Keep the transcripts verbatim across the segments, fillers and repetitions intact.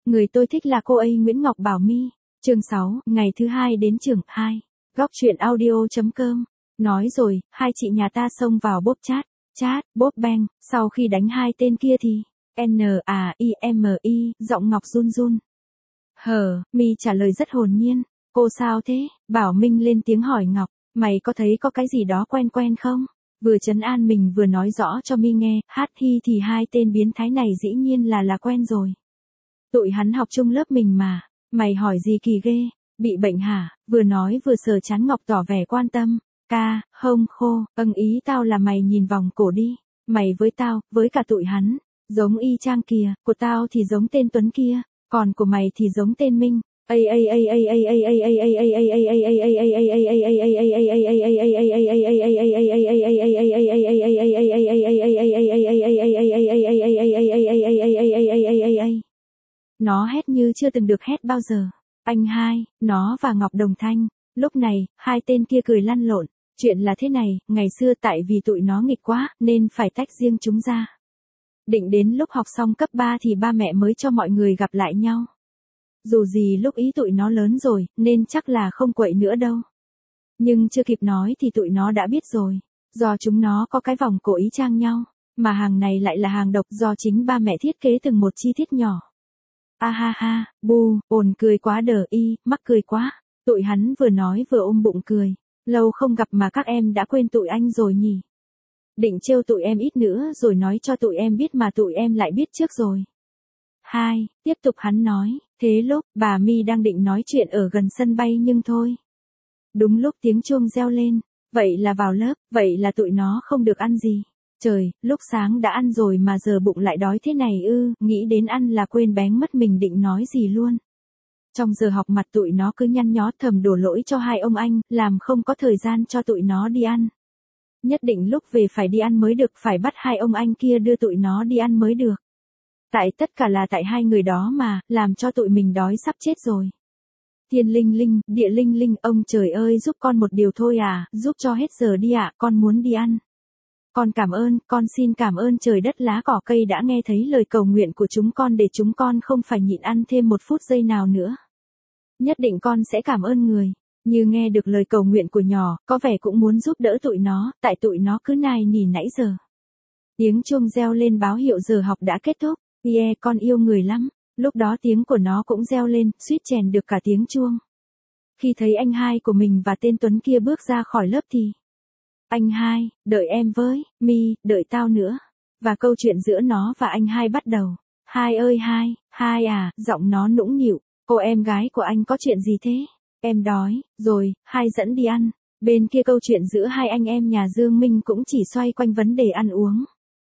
Người tôi thích là cô ấy Nguyễn Ngọc Bảo My. Chương sáu, ngày thứ hai đến trường hai. Góc truyện audio.com. Nói rồi, hai chị nhà ta xông vào bốp chat, chat, bốp bang, sau khi đánh hai tên kia thì, N A I M I, giọng Ngọc run run. Hờ, My trả lời rất hồn nhiên, cô sao thế? Bảo Minh lên tiếng hỏi Ngọc, mày có thấy có cái gì đó quen quen không? Vừa trấn an mình vừa nói rõ cho My nghe, hát hi thì hai tên biến thái này dĩ nhiên là là quen rồi. Tụi hắn học chung lớp mình mà, mày hỏi gì kỳ ghê, bị bệnh hả? Vừa nói vừa sờ trán Ngọc tỏ vẻ quan tâm, ca, hông khô, âng ý tao là mày nhìn vòng cổ đi, mày với tao, với cả tụi hắn, giống y chang kìa, của tao thì giống tên Tuấn kia, còn của mày thì giống tên Minh. Nó hét như chưa từng được hét bao giờ. Anh hai, nó và Ngọc đồng thanh. Lúc này, hai tên kia cười lăn lộn. Chuyện là thế này, ngày xưa tại vì tụi nó nghịch quá, nên phải tách riêng chúng ra. Định đến lúc học xong cấp ba thì ba mẹ mới cho mọi người gặp lại nhau. Dù gì lúc ý tụi nó lớn rồi, nên chắc là không quậy nữa đâu. Nhưng chưa kịp nói thì tụi nó đã biết rồi. Do chúng nó có cái vòng cổ ý chang nhau, mà hàng này lại là hàng độc do chính ba mẹ thiết kế từng một chi tiết nhỏ. A ha ha, bu, ồn cười quá đờ y, mắc cười quá. Tụi hắn vừa nói vừa ôm bụng cười. Lâu không gặp mà các em đã quên tụi anh rồi nhỉ. Định trêu tụi em ít nữa rồi nói cho tụi em biết mà tụi em lại biết trước rồi. Hai, tiếp tục hắn nói, thế lúc bà My đang định nói chuyện ở gần sân bay nhưng thôi. Đúng lúc tiếng chuông reo lên, vậy là vào lớp, vậy là tụi nó không được ăn gì. Trời, lúc sáng đã ăn rồi mà giờ bụng lại đói thế này ư, nghĩ đến ăn là quên bén mất mình định nói gì luôn. Trong giờ học mặt tụi nó cứ nhăn nhó thầm đổ lỗi cho hai ông anh, làm không có thời gian cho tụi nó đi ăn. Nhất định lúc về phải đi ăn mới được, phải bắt hai ông anh kia đưa tụi nó đi ăn mới được. Tại tất cả là tại hai người đó mà, làm cho tụi mình đói sắp chết rồi. Thiên linh linh, địa linh linh, ông trời ơi giúp con một điều thôi à, giúp cho hết giờ đi ạ, à, con muốn đi ăn. Con cảm ơn, con xin cảm ơn trời đất lá cỏ cây đã nghe thấy lời cầu nguyện của chúng con để chúng con không phải nhịn ăn thêm một phút giây nào nữa. Nhất định con sẽ cảm ơn người. Như nghe được lời cầu nguyện của nhỏ, có vẻ cũng muốn giúp đỡ tụi nó, tại tụi nó cứ nài nỉ nãy giờ. Tiếng chuông reo lên báo hiệu giờ học đã kết thúc. Yeah, con yêu người lắm. Lúc đó tiếng của nó cũng reo lên, suýt chèn được cả tiếng chuông. Khi thấy anh hai của mình và tên Tuấn kia bước ra khỏi lớp thì... Anh hai, đợi em với, My, đợi tao nữa. Và câu chuyện giữa nó và anh hai bắt đầu. Hai ơi hai, hai à, giọng nó nũng nịu. Cô em gái của anh có chuyện gì thế? Em đói, rồi, hai dẫn đi ăn. Bên kia câu chuyện giữa hai anh em nhà Dương Minh cũng chỉ xoay quanh vấn đề ăn uống.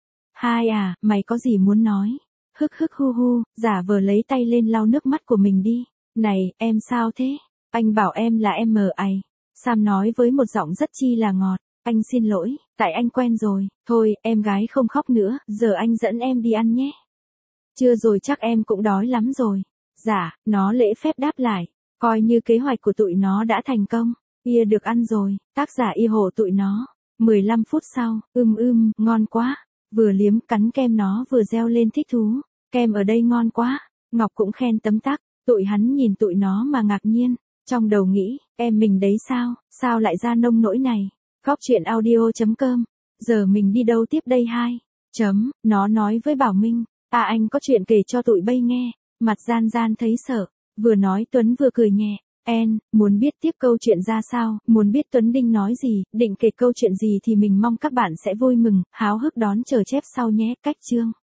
Hai à, mày có gì muốn nói? Hức hức hu hu, giả vờ lấy tay lên lau nước mắt của mình đi. Này, em sao thế? Anh bảo em là em mờ ai. Sam nói với một giọng rất chi là ngọt. Anh xin lỗi, tại anh quen rồi. Thôi, em gái không khóc nữa, giờ anh dẫn em đi ăn nhé. Chưa rồi chắc em cũng đói lắm rồi. Dạ, nó lễ phép đáp lại. Coi như kế hoạch của tụi nó đã thành công. Ia được ăn rồi, tác giả y hổ tụi nó. mười lăm phút sau, ưm ưm, ngon quá. Vừa liếm cắn kem nó vừa reo lên thích thú. Kem ở đây ngon quá. Ngọc cũng khen tấm tắc. Tụi hắn nhìn tụi nó mà ngạc nhiên. Trong đầu nghĩ, em mình đấy sao, sao lại ra nông nỗi này. Góc truyện audio.com. Giờ mình đi đâu tiếp đây hai? Chấm, nó nói với Bảo Minh. À anh có chuyện kể cho tụi bay nghe. Mặt gian gian thấy sợ. Vừa nói Tuấn vừa cười nhẹ. En, muốn biết tiếp câu chuyện ra sao, muốn biết Tuấn Đinh nói gì, định kể câu chuyện gì thì mình mong các bạn sẽ vui mừng, háo hức đón chờ chép sau nhé. Cách chương.